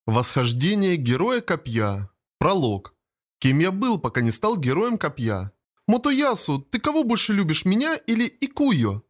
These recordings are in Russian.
Восхождение героя копья. Пролог. Кем я был, пока не стал героем копья? Мотоясу, ты кого больше любишь, меня или Икуйо?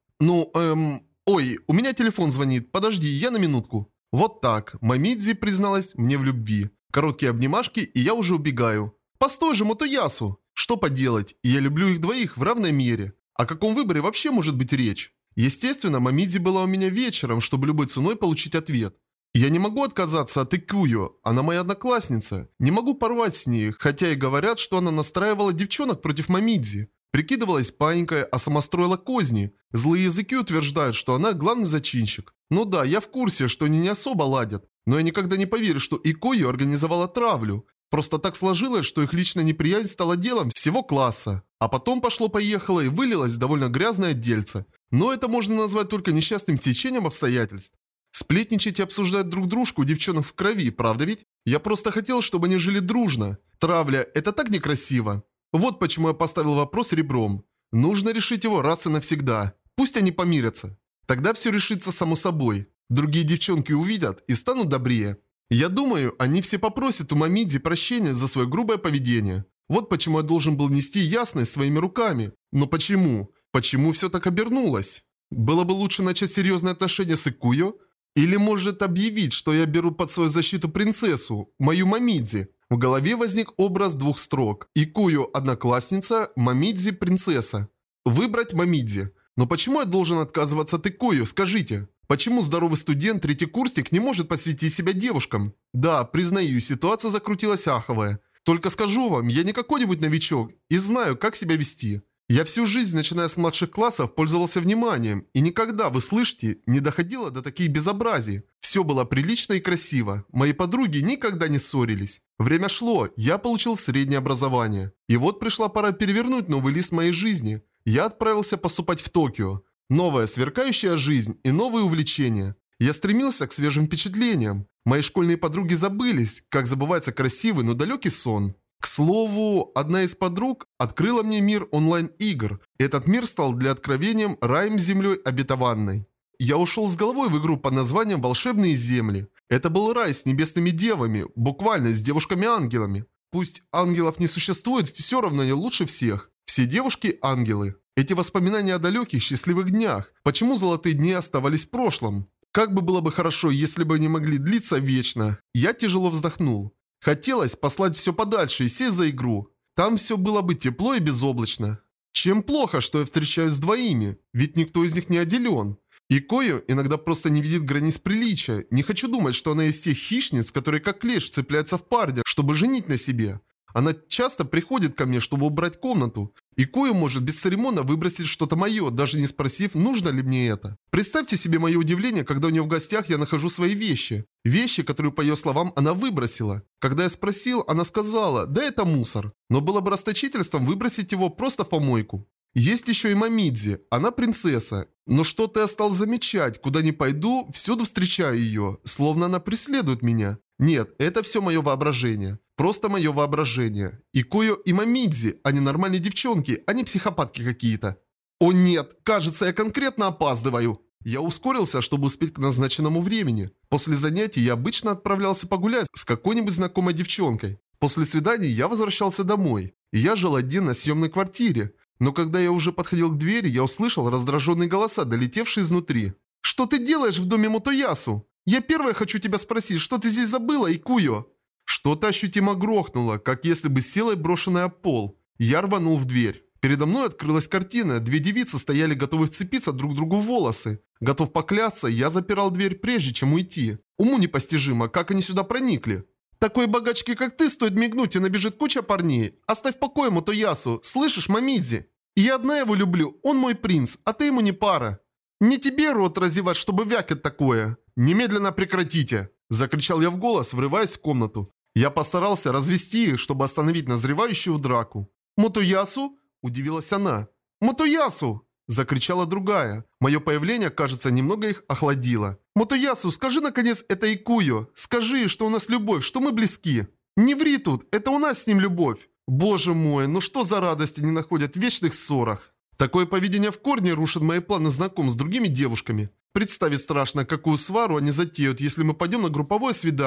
Ой, у меня телефон звонит, подожди, я на минутку. Вот так, Момидзи призналась мне в любви. Короткие обнимашки, и я уже убегаю. Постой же, Мотоясу! Что поделать, я люблю их двоих в равной мере. О каком выборе вообще может быть речь? Естественно, Момидзи была у меня вечером, чтобы любой ценой получить ответ. Я не могу отказаться от Икуйо, она моя одноклассница. Не могу порвать с ней, хотя и говорят, что она настраивала девчонок против Момидзи. Прикидывалась паинькой, а сама строила козни. Злые языки утверждают, что она главный зачинщик. Ну да, я в курсе, что они не особо ладят. Но я никогда не поверю, что Икуйо организовала травлю. Просто так сложилось, что их личная неприязнь стала делом всего класса. А потом пошло-поехало и вылилось в довольно грязное дельце. Но это можно назвать только несчастным стечением обстоятельств. Сплетничать и обсуждать друг дружку у девчонок в крови, правда ведь? Я просто хотел, чтобы они жили дружно. Травля – это так некрасиво. Вот почему я поставил вопрос ребром. Нужно решить его раз и навсегда. Пусть они помирятся. Тогда все решится само собой. Другие девчонки увидят и станут добрее. Я думаю, они все попросят у Момидзи прощения за свое грубое поведение. Вот почему я должен был нести ясность своими руками. Но почему? Почему все так обернулось? Было бы лучше начать серьезные отношения с Икуйо? Или может объявить, что я беру под свою защиту принцессу, мою Момидзи. В голове возник образ двух строк. Икуйо – одноклассница, Момидзи – принцесса. Выбрать Момидзи. Но почему я должен отказываться от Икуйо, скажите? Почему здоровый студент, третьекурсник не может посвятить себя девушкам? Да, признаю, ситуация закрутилась аховая. Только скажу вам, я не какой-нибудь новичок и знаю, как себя вести. Я всю жизнь, начиная с младших классов, пользовался вниманием, и никогда, вы слышите, не доходило до таких безобразий. Все было прилично и красиво. Мои подруги никогда не ссорились. Время шло, я получил среднее образование. И вот пришла пора перевернуть новый лист моей жизни. Я отправился поступать в Токио. Новая сверкающая жизнь и новые увлечения. Я стремился к свежим впечатлениям. Мои школьные подруги забылись, как забывается красивый, но далекий сон. К слову, одна из подруг открыла мне мир онлайн-игр. Этот мир стал для откровением раем землей обетованной. Я ушел с головой в игру под названием «Волшебные земли». Это был рай с небесными девами, буквально с девушками-ангелами. Пусть ангелов не существует, все равно они лучше всех. Все девушки – ангелы. Эти воспоминания о далеких, счастливых днях. Почему золотые дни оставались в прошлом? Как бы было бы хорошо, если бы они могли длиться вечно. Я тяжело вздохнул. Хотелось послать все подальше и сесть за игру. Там все было бы тепло и безоблачно. Чем плохо, что я встречаюсь с двоими, ведь никто из них не отделен. Икуйо иногда просто не видит границ приличия. Не хочу думать, что она из тех хищниц, которые как клещ цепляются в парде, чтобы женить на себе. Она часто приходит ко мне, чтобы убрать комнату. Икуйо может бесцеремонно выбросить что-то мое, даже не спросив, нужно ли мне это. Представьте себе мое удивление, когда у нее в гостях я нахожу свои вещи. Вещи, которые, по ее словам, она выбросила. Когда я спросил, она сказала, да это мусор. Но было бы расточительством выбросить его просто в помойку. Есть еще и Момидзи, она принцесса. Но что-то я стал замечать, куда ни пойду, всюду встречаю ее, словно она преследует меня. Нет, это все мое воображение. Просто мое воображение. Икуйо и Момидзи, они нормальные девчонки, а не психопатки какие-то. О нет, кажется, я конкретно опаздываю. Я ускорился, чтобы успеть к назначенному времени. После занятий я обычно отправлялся погулять с какой-нибудь знакомой девчонкой. После свиданий я возвращался домой. И я жил один на съемной квартире. Но когда я уже подходил к двери, я услышал раздраженные голоса, долетевшие изнутри. «Что ты делаешь в доме Мотоясу? Я первая хочу тебя спросить, что ты здесь забыла, Икуйо?» Что-то ощутимо грохнуло, как если бы силой брошенное об пол. Я рванул в дверь. Передо мной открылась картина. Две девицы стояли, готовые вцепиться друг другу в волосы. Готов поклясться, я запирал дверь, прежде чем уйти. Уму непостижимо, как они сюда проникли. Такой богачке, как ты, стоит мигнуть, и набежит куча парней. Оставь в покое Мотоясу, слышишь, Момидзи? Я одна его люблю, он мой принц, а ты ему не пара. Не тебе рот разевать, чтобы вякать такое. Немедленно прекратите, закричал я в голос, врываясь в комнату. Я постарался развести их, чтобы остановить назревающую драку. «Мотоясу?» – удивилась она. «Мотоясу!» – закричала другая. Мое появление, кажется, немного их охладило. «Мотоясу, скажи наконец это Икуйо. Скажи, что у нас любовь, что мы близки. Не ври тут, это у нас с ним любовь. Боже мой, ну что за радости они находят в вечных ссорах?» Такое поведение в корне рушит мои планы знаком с другими девушками. Представить страшно, какую свару они затеют, если мы пойдем на групповое свидание.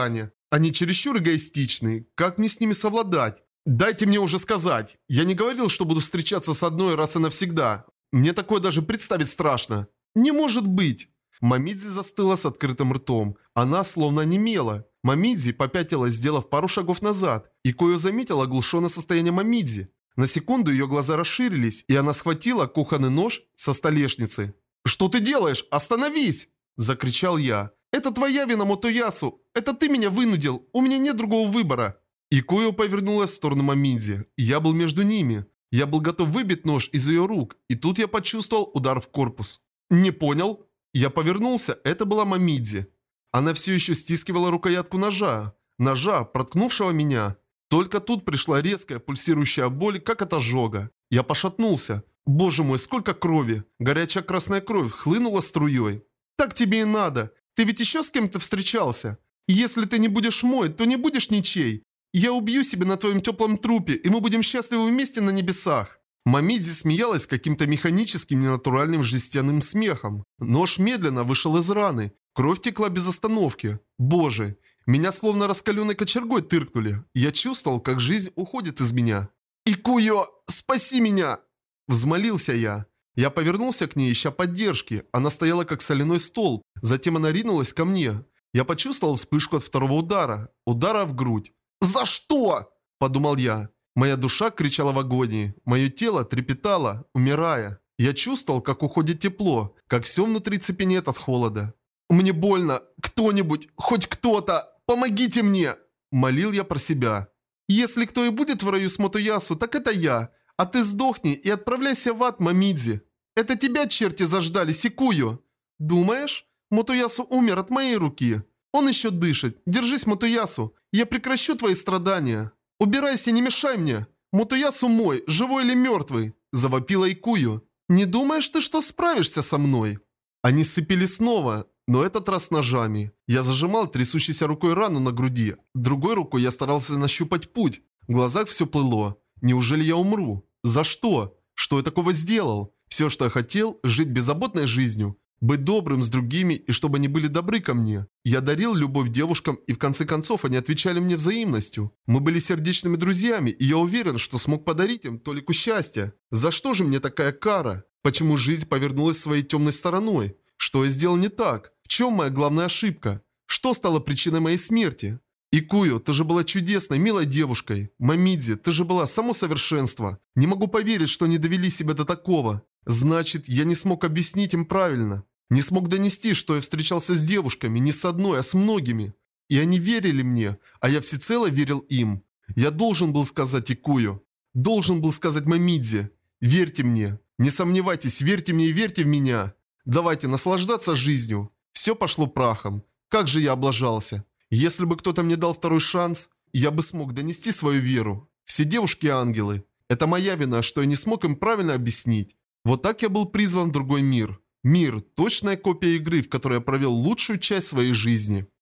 Они чересчур эгоистичны. Как мне с ними совладать? Дайте мне уже сказать. Я не говорил, что буду встречаться с одной раз и навсегда. Мне такое даже представить страшно. Не может быть. Момидзи застыла с открытым ртом. Она словно онемела. Момидзи попятилась, сделав пару шагов назад. И Куё заметила оглушенное состояние Момидзи. На секунду ее глаза расширились, и она схватила кухонный нож со столешницы. «Что ты делаешь? Остановись!» – закричал я. «Это твоя вина, Мотоясу! Это ты меня вынудил! У меня нет другого выбора!» И Куё повернулась в сторону Момидзи. Я был между ними. Я был готов выбить нож из ее рук, и тут я почувствовал удар в корпус. «Не понял?» Я повернулся, это была Момидзи. Она все еще стискивала рукоятку ножа. Ножа, проткнувшего меня. Только тут пришла резкая пульсирующая боль, как от ожога. Я пошатнулся. Боже мой, сколько крови! Горячая красная кровь хлынула струей. «Так тебе и надо. Ты ведь еще с кем-то встречался? Если ты не будешь мой, то не будешь ничей. Я убью себя на твоем теплом трупе, и мы будем счастливы вместе на небесах». Момидзи смеялась каким-то механическим, ненатуральным жестяным смехом. Нож медленно вышел из раны. Кровь текла без остановки. Боже, меня словно раскаленной кочергой тыркнули. Я чувствовал, как жизнь уходит из меня. «Икуё, спаси меня!» Взмолился я. Я повернулся к ней, ища поддержки. Она стояла как соляной столб. Затем она ринулась ко мне. Я почувствовал вспышку от второго удара. Удара в грудь. «За что?» – подумал я. Моя душа кричала в агонии. Мое тело трепетало, умирая. Я чувствовал, как уходит тепло, как все внутри цепенеет от холода. «Мне больно! Кто-нибудь! Хоть кто-то! Помогите мне!» Молил я про себя. «Если кто и будет в раю с Мотоясу, так это я. А ты сдохни и отправляйся в ад, Момидзи. Это тебя черти заждали, Сикую!» «Думаешь? Мотоясу умер от моей руки. Он еще дышит. Держись, Мотоясу. Я прекращу твои страдания. Убирайся, не мешай мне. Мотоясу мой, живой или мертвый?» Завопила Икую. «Не думаешь ты, что справишься со мной?» Они сцепились снова, но этот раз ножами. Я зажимал трясущейся рукой рану на груди. Другой рукой я старался нащупать путь. В глазах все плыло. Неужели я умру? За что? Что я такого сделал? Все, что я хотел, жить беззаботной жизнью. Быть добрым с другими и чтобы они были добры ко мне. Я дарил любовь девушкам, и в конце концов они отвечали мне взаимностью. Мы были сердечными друзьями, и я уверен, что смог подарить им толику счастья. За что же мне такая кара? Почему жизнь повернулась своей темной стороной? Что я сделал не так? В чем моя главная ошибка? Что стало причиной моей смерти? Икую, ты же была чудесной, милой девушкой. Момидзи, ты же была само совершенство. Не могу поверить, что они довели себя до такого. Значит, я не смог объяснить им правильно. Не смог донести, что я встречался с девушками, не с одной, а с многими. И они верили мне, а я всецело верил им. Я должен был сказать Икую. Должен был сказать Момидзи. Верьте мне. Не сомневайтесь, верьте мне и верьте в меня. Давайте наслаждаться жизнью. Все пошло прахом. Как же я облажался. Если бы кто-то мне дал второй шанс, я бы смог донести свою веру. Все девушки ангелы. Это моя вина, что я не смог им правильно объяснить. Вот так я был призван в другой мир. Мир – точная копия игры, в которой я провел лучшую часть своей жизни.